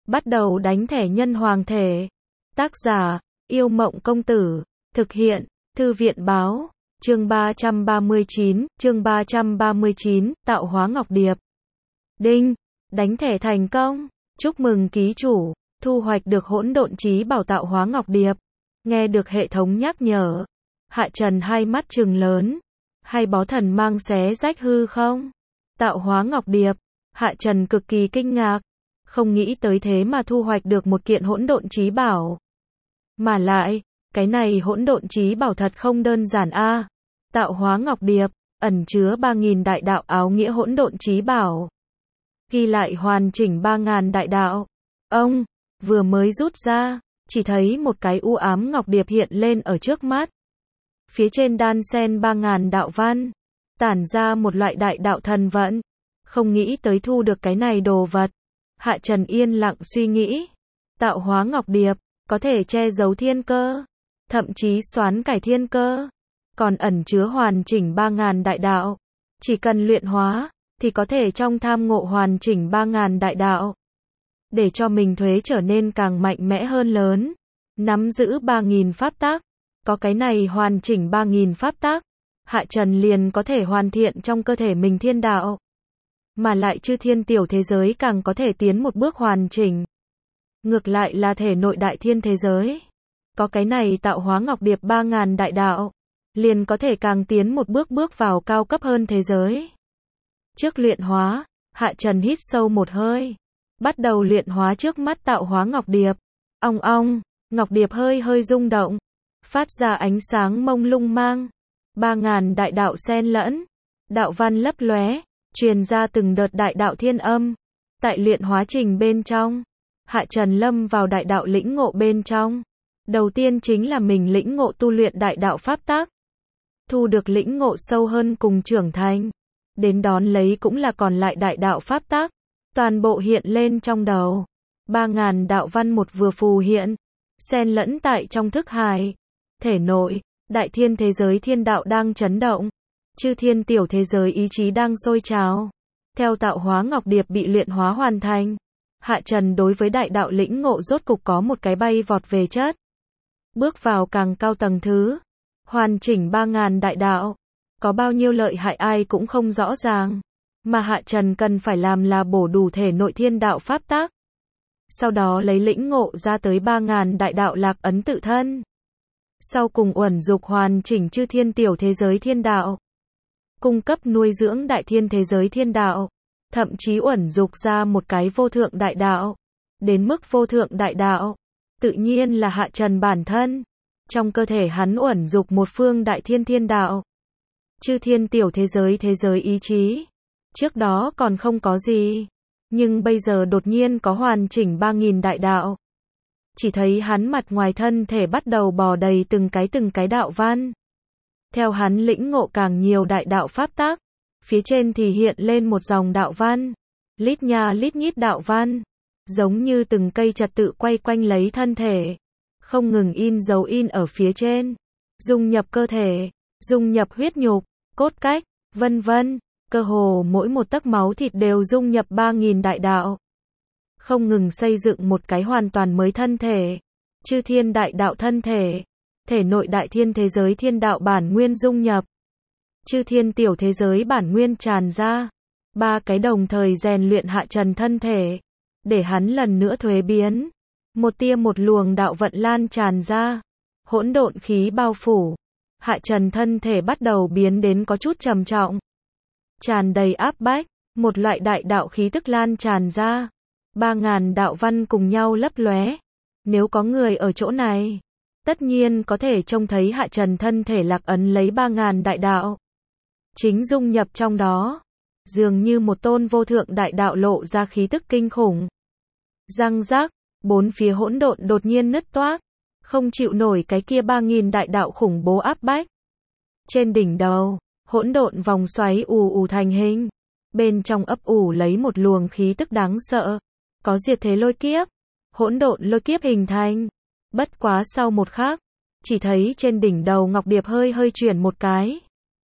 Bắt đầu đánh thẻ nhân hoàng thể. Tác giả, Yêu Mộng Công Tử. Thực hiện, Thư viện Báo. Chương 339, Tạo hóa Ngọc Điệp. Đinh, đánh thẻ thành công. Chúc mừng ký chủ, thu hoạch được hỗn độn chí bảo tạo hóa Ngọc Điệp. Nghe được hệ thống nhắc nhở, Hạ Trần hai mắt trừng lớn. Hay bó thần mang xé rách hư không? Tạo hóa Ngọc Điệp. Hạ Trần cực kỳ kinh ngạc. Không nghĩ tới thế mà thu hoạch được một kiện hỗn độn chí bảo. Mà lại, cái này hỗn độn chí bảo thật không đơn giản a. Tạo hóa Ngọc Điệp, ẩn chứa 3000 đại đạo áo nghĩa hỗn độn chí bảo. Ghi lại hoàn chỉnh 3000 đại đạo. Ông vừa mới rút ra, chỉ thấy một cái u ám ngọc điệp hiện lên ở trước mắt. Phía trên đan xen 3000 đạo văn, tản ra một loại đại đạo thần vận. Không nghĩ tới thu được cái này đồ vật. Hạ Trần yên lặng suy nghĩ. Tạo hóa Ngọc Điệp, có thể che giấu thiên cơ, thậm chí xoán cải thiên cơ, còn ẩn chứa hoàn chỉnh 3000 đại đạo. Chỉ cần luyện hóa, thì có thể trong tham ngộ hoàn chỉnh 3000 đại đạo. Để cho mình thuế trở nên càng mạnh mẽ hơn lớn. Nắm giữ 3000 pháp tắc. Có cái này hoàn chỉnh 3000 pháp tắc, Hạ Trần liền có thể hoàn thiện trong cơ thể mình thiên đạo. Mà lại chư thiên tiểu thế giới càng có thể tiến một bước hoàn chỉnh. Ngược lại là thể nội đại thiên thế giới. Có cái này tạo hóa Ngọc Điệp 3000 đại đạo, liền có thể càng tiến một bước bước vào cao cấp hơn thế giới. Trước luyện hóa, Hạ Trần hít sâu một hơi. Bắt đầu luyện hóa trước mắt tạo hóa Ngọc Điệp. Ong ong, Ngọc Điệp hơi hơi rung động. Phát ra ánh sáng mông lung mang. 3000 đại đạo xen lẫn. Đạo văn lấp lóe, truyền ra từng đợt đại đạo thiên âm. Tại luyện hóa trình bên trong, Hạ Trần lâm vào đại đạo lĩnh ngộ bên trong. Đầu tiên chính là mình lĩnh ngộ tu luyện đại đạo pháp tắc. Thu được lĩnh ngộ sâu hơn cùng trưởng thành. Đến đón lấy cũng là còn lại đại đạo pháp tắc. Toàn bộ hiện lên trong đầu. 3000 đạo văn một vừa phù hiện. Xen lẫn tại trong thức hải. Thể nội, đại thiên thế giới thiên đạo đang chấn động. Chư thiên tiểu thế giới ý chí đang sôi trào. Theo tạo hóa Ngọc Điệp bị luyện hóa hoàn thành, Hạ Trần đối với đại đạo lĩnh ngộ rốt cục có một cái bay vọt về chất. Bước vào càng cao tầng thứ. Hoàn chỉnh 3000 đại đạo. Có bao nhiêu lợi hại ai cũng không rõ ràng. Mà Hạ Trần cần phải làm là bổ đủ thể nội thiên đạo pháp tắc. Sau đó lấy lĩnh ngộ ra tới 3000 đại đạo lạc ấn tự thân. Sau cùng uẩn dục hoàn chỉnh chư thiên tiểu thế giới thiên đạo. Cung cấp nuôi dưỡng đại thiên thế giới thiên đạo. Thậm chí uẩn dục ra một cái vô thượng đại đạo. Đến mức vô thượng đại đạo, tự nhiên là Hạ Trần bản thân. Trong cơ thể hắn uẩn dục một phương đại thiên thiên đạo. Chư thiên tiểu thế giới ý chí. Trước đó còn không có gì. Nhưng bây giờ đột nhiên có hoàn chỉnh 3000 đại đạo. Chỉ thấy hắn mặt ngoài thân thể bắt đầu bò đầy từng cái đạo văn. Theo hắn lĩnh ngộ càng nhiều đại đạo pháp tắc, phía trên thì hiện lên một dòng đạo văn. Lít nha lít nhít đạo văn. Giống như từng cây trật tự quay quanh lấy thân thể. Không ngừng in dấu in ở phía trên. Dung nhập cơ thể, dung nhập huyết nhục, cốt cách, vân vân. Cơ hồ mỗi một tấc máu thịt đều dung nhập 3000 đại đạo. Không ngừng xây dựng một cái hoàn toàn mới thân thể. Chư thiên đại đạo thân thể. Thể nội đại thiên thế giới thiên đạo bản nguyên dung nhập. Chư thiên tiểu thế giới bản nguyên tràn ra. Ba cái đồng thời rèn luyện Hạ Trần thân thể. Để hắn lần nữa thuế biến. Một tia một luồng đạo vận lan tràn ra. Hỗn độn khí bao phủ. Hạ Trần thân thể bắt đầu biến đến có chút trầm trọng. Tràn đầy áp bách. Một loại đại đạo khí tức lan tràn ra. 3000 đạo văn cùng nhau lấp lóe. Nếu có người ở chỗ này, tất nhiên có thể trông thấy Hạ Trần thân thể lạc ấn lấy 3000 đại đạo. Chính dung nhập trong đó. Dường như một tôn vô thượng đại đạo lộ ra khí tức kinh khủng. Răng rác, bốn phía hỗn độn đột nhiên nứt toác. Không chịu nổi cái kia 3000 đại đạo khủng bố áp bách. Trên đỉnh đầu, hỗn độn vòng xoáy ù ù thành hình. Bên trong ấp ủ lấy một luồng khí tức đáng sợ. Có diệt thế lôi kiếp. Hỗn độn lôi kiếp hình thành. Bất quá sau một khắc, chỉ thấy trên đỉnh đầu Ngọc Điệp hơi hơi chuyển một cái.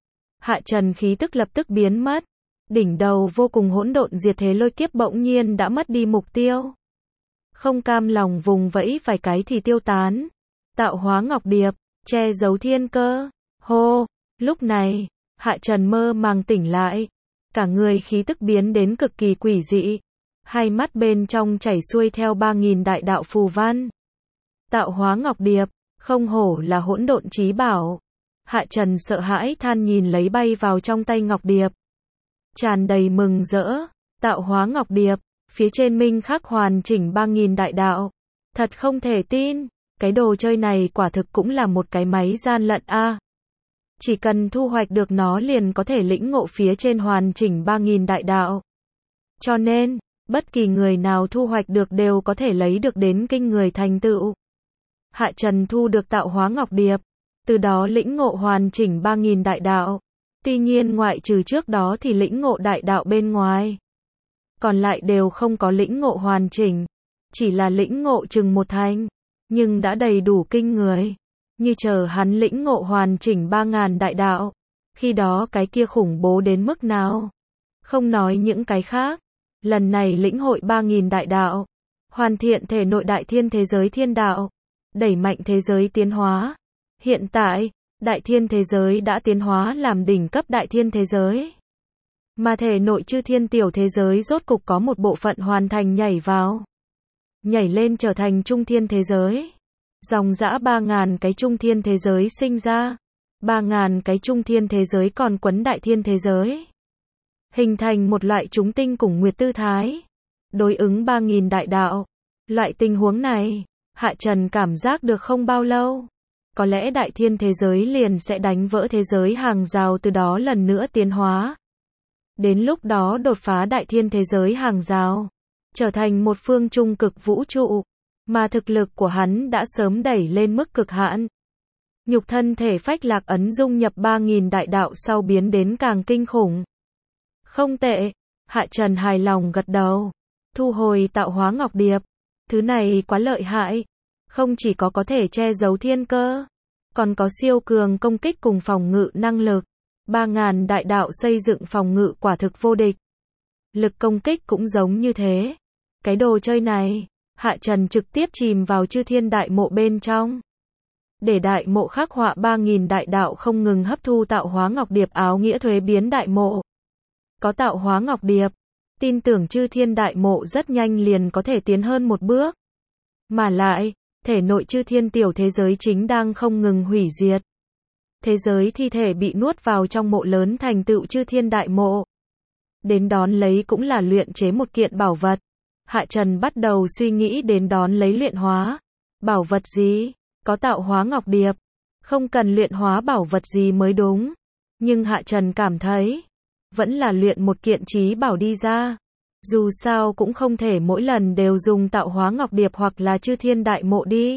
Hạ Trần khí tức lập tức biến mất. Đỉnh đầu vô cùng hỗn độn diệt thế lôi kiếp bỗng nhiên đã mất đi mục tiêu. không cam lòng vùng vẫy vài cái thì tiêu tán. Tạo hóa ngọc điệp, che giấu thiên cơ. Hô, lúc này, Hạ Trần mơ màng tỉnh lại, cả người khí tức biến đến cực kỳ quỷ dị, hai mắt bên trong chảy xuôi theo 3000 đại đạo phù văn. Tạo hóa ngọc điệp, không hổ là hỗn độn chí bảo. Hạ Trần sợ hãi than nhìn lấy bay vào trong tay ngọc điệp, tràn đầy mừng rỡ. Tạo hóa ngọc điệp, phía trên minh khắc hoàn chỉnh 3000 đại đạo. Thật không thể tin, cái đồ chơi này quả thực cũng là một cái máy gian lận a. Chỉ cần thu hoạch được nó liền có thể lĩnh ngộ phía trên hoàn chỉnh 3000 đại đạo. Cho nên, bất kỳ người nào thu hoạch được đều có thể lấy được đến kinh người thành tựu. Hạ Trần thu được tạo hóa ngọc điệp, từ đó lĩnh ngộ hoàn chỉnh 3000 đại đạo. Tuy nhiên ngoại trừ trước đó thì lĩnh ngộ đại đạo bên ngoài, còn lại đều không có lĩnh ngộ hoàn chỉnh, chỉ là lĩnh ngộ chừng một thành, nhưng đã đầy đủ kinh người. Như chờ hắn lĩnh ngộ hoàn chỉnh 3000 đại đạo, khi đó cái kia khủng bố đến mức nào. Không nói những cái khác, lần này lĩnh hội 3000 đại đạo, hoàn thiện thể nội đại thiên thế giới thiên đạo, đẩy mạnh thế giới tiến hóa. Hiện tại, đại thiên thế giới đã tiến hóa làm đỉnh cấp đại thiên thế giới. Mà thể nội chư thiên tiểu thế giới rốt cục có một bộ phận hoàn thành nhảy vào. Nhảy lên trở thành trung thiên thế giới. Dòng dã 3000 cái trung thiên thế giới sinh ra. 3000 cái trung thiên thế giới còn quấn đại thiên thế giới. Hình thành một loại chúng tinh cùng nguyệt tư thái. Đối ứng 3000 đại đạo. Loại tình huống này, Hạ Trần cảm giác được không bao lâu. Có lẽ đại thiên thế giới liền sẽ đánh vỡ thế giới hàng rào, từ đó lần nữa tiến hóa. Đến lúc đó đột phá đại thiên thế giới hàng rào, trở thành một phương trung cực vũ trụ, mà thực lực của hắn đã sớm đẩy lên mức cực hạn. Nhục thân thể phách lạc ấn dung nhập 3000 đại đạo sau biến đến càng kinh khủng. Không tệ, Hạ Trần hài lòng gật đầu, thu hồi tạo hóa ngọc điệp. Thứ này quá lợi hại, không chỉ có thể che giấu thiên cơ, còn có siêu cường công kích cùng phòng ngự năng lực. 3000 đại đạo xây dựng phòng ngự quả thực vô địch. Lực công kích cũng giống như thế. Cái đồ chơi này, Hạ Trần trực tiếp chìm vào chư thiên đại mộ bên trong. Để đại mộ khắc họa 3000 đại đạo không ngừng hấp thu tạo hóa ngọc điệp, áo nghĩa thuế biến đại mộ. Có tạo hóa ngọc điệp, tin tưởng chư thiên đại mộ rất nhanh liền có thể tiến hơn một bước. Mà lại, thể nội chư thiên tiểu thế giới chính đang không ngừng hủy diệt. Thế giới thi thể bị nuốt vào trong mộ lớn thành tựu chư thiên đại mộ. Đến đón lấy cũng là luyện chế một kiện bảo vật. Hạ Trần bắt đầu suy nghĩ đến đón lấy luyện hóa. Bảo vật gì? Có tạo hóa ngọc điệp. Không cần luyện hóa bảo vật gì mới đúng. Nhưng Hạ Trần cảm thấy, vẫn là luyện một kiện chí bảo đi ra. Dù sao cũng không thể mỗi lần đều dùng tạo hóa ngọc điệp hoặc là chư thiên đại mộ đi.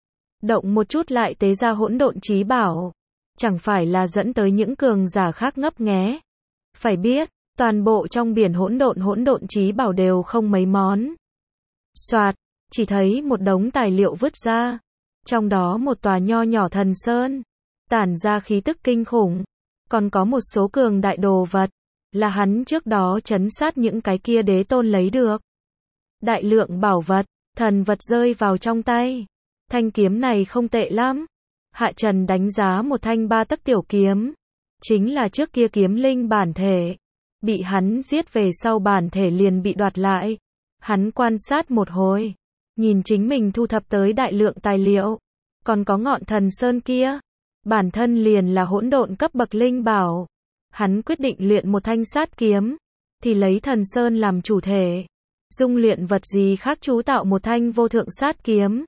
Động một chút lại tế ra hỗn độn chí bảo. Chẳng phải là dẫn tới những cường giả khác ngấp nghé. Phải biết, toàn bộ trong biển hỗn độn chí bảo đều không mấy món. Soạt, chỉ thấy một đống tài liệu vứt ra. Trong đó một tòa nho nhỏ thần sơn, tản ra khí tức kinh khủng. Còn có một số cường đại đồ vật, là hắn trước đó trấn sát những cái kia đế tôn lấy được. Đại lượng bảo vật, thần vật rơi vào trong tay. Thanh kiếm này không tệ lắm. Hạ Trần đánh giá một thanh 3 tấc tiểu kiếm. Chính là trước kia kiếm linh bản thể. Bị hắn giết về sau bản thể liền bị đoạt lại. Hắn quan sát một hồi. Nhìn chính mình thu thập tới đại lượng tài liệu. Còn có ngọn thần sơn kia. Bản thân liền là hỗn độn cấp bậc linh bảo. Hắn quyết định luyện một thanh sát kiếm. Thì lấy thần sơn làm chủ thể. Dung luyện vật gì khác chú tạo một thanh vô thượng sát kiếm.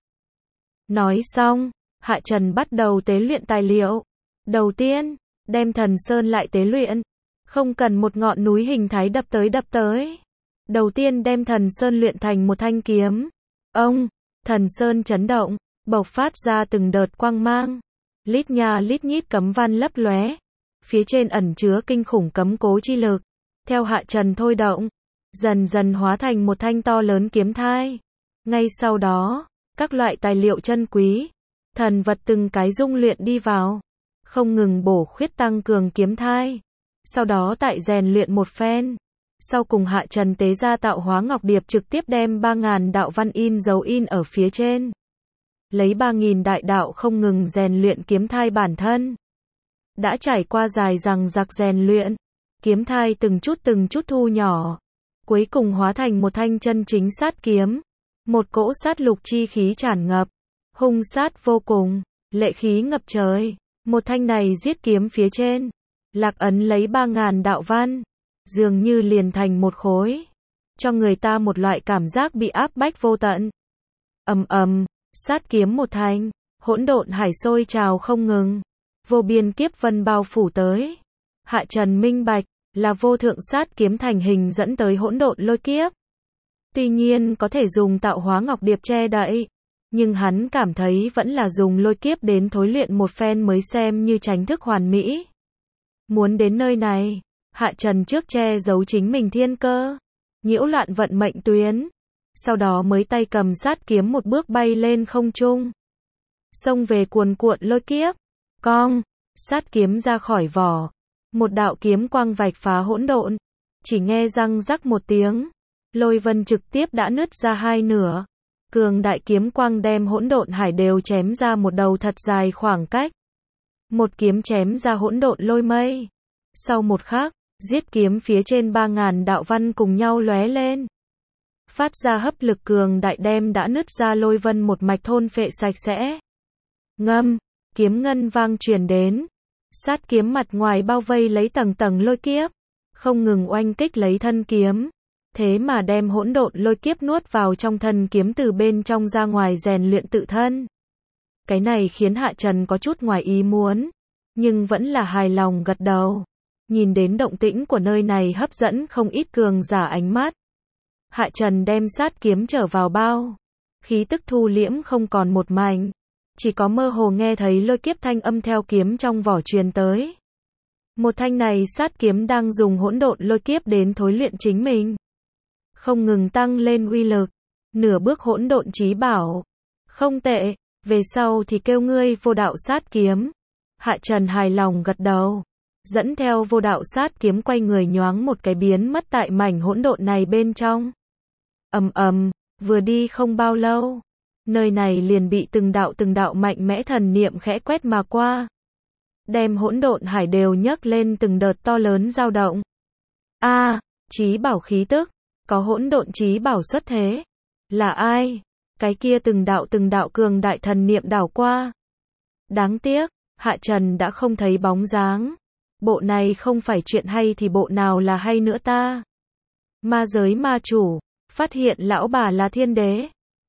Nói xong, Hạ Trần bắt đầu tế luyện tài liệu. Đầu tiên, đem thần sơn lại tế luyện. Không cần một ngọn núi hình thái đập tới. Đầu tiên đem thần sơn luyện thành một thanh kiếm. Ông, thần sơn chấn động, bộc phát ra từng đợt quang mang. Lít nha lít nhít cấm văn lấp lóe. Phía trên ẩn chứa kinh khủng cấm cố chi lực. Theo Hạ Trần thôi động, dần dần hóa thành một thanh to lớn kiếm thai. Ngay sau đó, các loại tài liệu chân quý, thần vật từng cái dung luyện đi vào, không ngừng bổ khuyết tăng cường kiếm thai. Sau đó tại rèn luyện một phen, Sau cùng Hạ Trần tế ra tạo hóa ngọc điệp trực tiếp đem 3.000 đạo văn in dấu in ở phía trên. Lấy 3.000 đại đạo không ngừng rèn luyện kiếm thai bản thân. Đã trải qua dài dằng dặc rèn luyện, kiếm thai từng chút thu nhỏ, cuối cùng hóa thành một thanh chân chính sát kiếm. Một cỗ sát lục chi khí tràn ngập, hung sát vô cùng, lệ khí ngập trời. Một thanh này giết kiếm phía trên, lạc ấn lấy 3.000 đạo văn, dường như liền thành một khối, cho người ta một loại cảm giác bị áp bách vô tận. Ầm ầm, sát kiếm một thanh, hỗn độn hải sôi trào không ngừng, vô biên kiếp vân bao phủ tới. Hạ Trần minh bạch, là vô thượng sát kiếm thành hình dẫn tới hỗn độn lôi kiếp. Tuy nhiên có thể dùng tạo hóa ngọc điệp che đậy, nhưng hắn cảm thấy vẫn là dùng lôi kiếp đến thối luyện một phen mới xem như tránh thức hoàn mỹ. Muốn đến nơi này, Hạ Trần trước che giấu chính mình thiên cơ, nhiễu loạn vận mệnh tuyến, sau đó mới tay cầm sát kiếm một bước bay lên không trung, xông về cuồn cuộn lôi kiếp. Cong, sát kiếm ra khỏi vỏ, một đạo kiếm quang vạch phá hỗn độn, chỉ nghe răng rắc một tiếng, lôi vân trực tiếp đã nứt ra hai nửa. Cường đại kiếm quang đem hỗn độn hải đều chém ra một đầu thật dài khoảng cách. Một kiếm chém ra hỗn độn lôi mây. Sau một khắc, giết kiếm phía trên 3.000 đạo văn cùng nhau lóe lên. Phát ra hấp lực cường đại đem đã nứt ra lôi vân một mạch thôn phệ sạch sẽ. Ngâm, kiếm ngân vang truyền đến. Sát kiếm mặt ngoài bao vây lấy tầng tầng lôi kiếp, không ngừng oanh kích lấy thân kiếm. Thế mà đem hỗn độn lôi kiếp nuốt vào trong thân kiếm từ bên trong ra ngoài rèn luyện tự thân. Cái này khiến Hạ Trần có chút ngoài ý muốn, nhưng vẫn là hài lòng gật đầu. Nhìn đến động tĩnh của nơi này hấp dẫn không ít cường giả ánh mắt. Hạ Trần đem sát kiếm trở vào bao, khí tức thu liễm không còn một mảnh, chỉ có mơ hồ nghe thấy lôi kiếp thanh âm theo kiếm trong vỏ truyền tới. Một thanh này sát kiếm đang dùng hỗn độn lôi kiếp đến thối luyện chính mình, không ngừng tăng lên uy lực, nửa bước hỗn độn chí bảo. Không tệ, về sau thì kêu ngươi vô đạo sát kiếm. Hạ Trần hài lòng gật đầu, dẫn theo vô đạo sát kiếm quay người nhoáng một cái biến mất tại mảnh hỗn độn này bên trong. Ầm ầm, vừa đi không bao lâu, nơi này liền bị từng đạo mạnh mẽ thần niệm khẽ quét mà qua, đem hỗn độn hải đều nhấc lên từng đợt to lớn dao động. A, chí bảo khí tức, có hỗn độn chí bảo xuất thế. Là ai? Cái kia từng đạo cường đại thần niệm đảo qua. Đáng tiếc, Hạ Trần đã không thấy bóng dáng. Bộ này không phải chuyện hay thì bộ nào là hay nữa ta? Ma giới ma chủ, phát hiện lão bà là thiên đế.